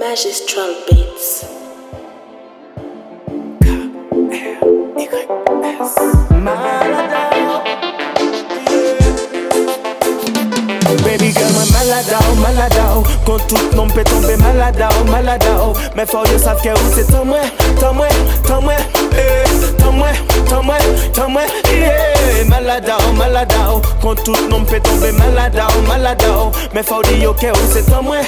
Magistral Beats. Baby girl, moi maladao, quand tout nom peut tomber maladao. Mais faut yo savent que où c'est tant moi, yeah. Maladao, quand tout nom peut tomber maladao. Mais faut dire que où c'est tant moi,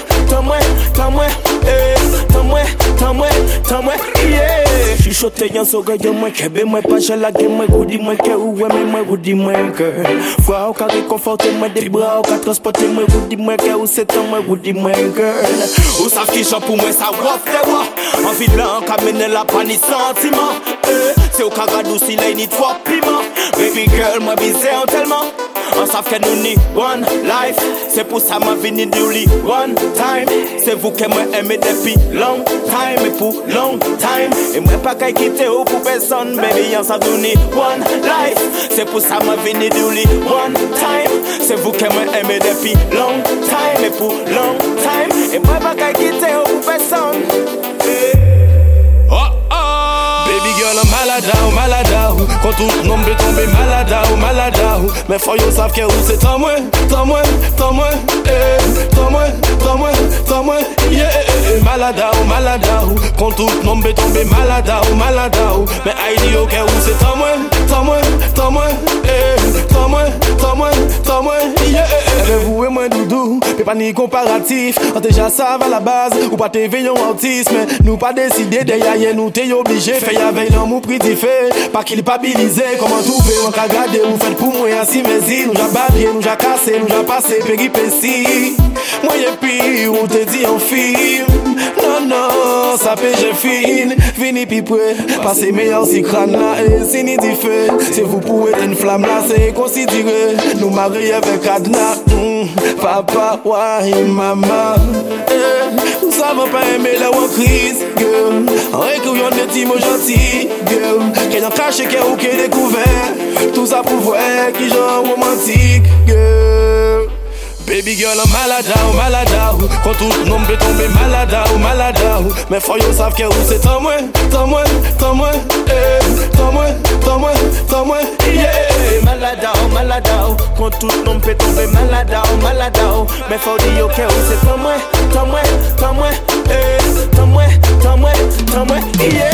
yeah. Chuchote yan so gagne moi kebe moi pas jalage moi goudi moi que ou ouais mais moi goudi moi girl. Faut ka réconforter moi des bras, ka transporter moi goudi moi que ou c'est tant moi goudi moi girl. Ou savent qui chante pour moi ça waf de wa. Envie là ka mener la panique sentiment. C'est au cagadou si là ni trois piment. Baby girl moi bizarre tellement. On savent que nous ni one life. C'est pour ça ma vie ni only one time. C'est vous que moi aimé depuis long time. Et pour long time. Et moi pas qu'à quitter ou pour personne. Baby on savent nous ni one life. C'est pour ça ma vie ni only one time. C'est vous que moi aimé depuis long time. Et pour long time. Et moi pas qu'à quitter ou pour personne. Baby girl, I'm maladao. Quand tout nom peut tomber maladao. Mais faut yo savent que où c'est tant moi, yeah. Maladao. Quand tout nom peut tomber maladao. Mais I dis ok où c'est tant moi, yeah. Vous et moi doudou, mais pas ni comparatif. On déjà ça va la base, ou pas t'es veillon autisme. Nous pas décidé derrière nous t'es obligé. Fait y'avait l'amour priti fait, pas qu'il pabilisé. Comment tout fait, on qu'a gardé, ou fait pour moi ainsi mais y nous j'a babié, nous j'a cassé, nous j'a passé péripéties. Moi y'a pire, on te dit en film. Non, ça peut j'ai fine. Vini pi près, passez meilleur si crâne là et si ni dit fait. C'est vous pour être une flamme là, c'est considéré. Nous marier avec cadenas, papa, ouais, maman. Nous savons pas aimer la crise, girl. En récouillon de petits mots gentils, girl. Qu'elle en cache qu'elle ou qu'elle découvert. Tout ça pour voir qui genre romantique, girl. Baby girl, I'm maladao. Quand tout nom peut tomber maladao. Mais faut yo savent que où c'est tant moi, yeah. Maladao, quand tout nom peut tomber maladao. Mais faut dire que où c'est tant moi, yeah.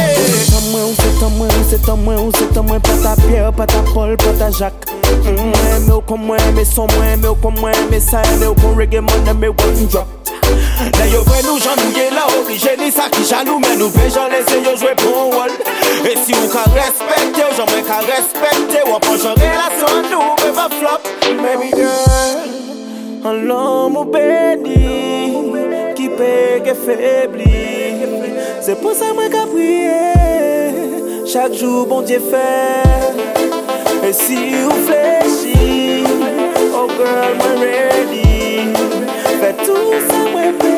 C'est tant moi, pas ta Pierre, pas ta Paul, pas ta Jacques. Mais au comme moi, mais sans moi, mais au comme moi, mais ça, mais au comme reggae, man, mais one drop. D'ailleurs, nous j'en nous là, obligé, ni ça qui jaloux, mais nous j'en laisser yo jouer bon rôle. Et si vous qu'à respecter, j'en mets qu'à respecter, ou après j'en relation nous, mais va flop. Baby girl, un l'homme béni, qui paie, qui faiblit. C'est pour ça moi qu'à prier, chaque jour bon Dieu fait. Et si vous fléchissez, oh girl, I'm ready. Fais tout ça, moi,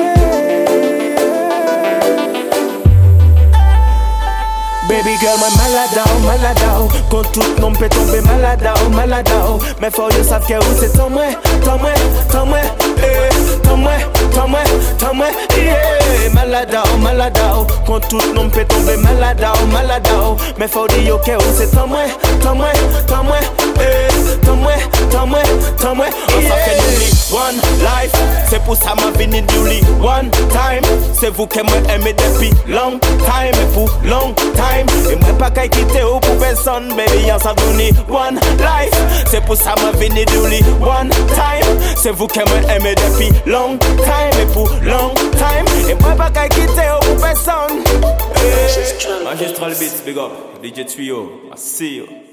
baby girl, moi maladao. Quand tout nom peut tomber maladao. Mais faut yo savent que où c'est tant moi, yeah. Maladao. Quand tout nom peut tomber maladao. Mais faut dire que où c'est tant moi, on s'en fait only one life. C'est pour ça ma vie ni only one time. C'est vous que moi aimé depuis long time. Et pour long time. Et moi pas qu'à quitter ou pour personne. Baby y'en savent ni one life. C'est pour ça ma vie ni only one time. C'est vous que moi aimé depuis long time. Et pour long time. Et moi pas qu'à quitter ou pour personne. Magistral Beats. Magistral Beats, big up. DJ Trio, I see you.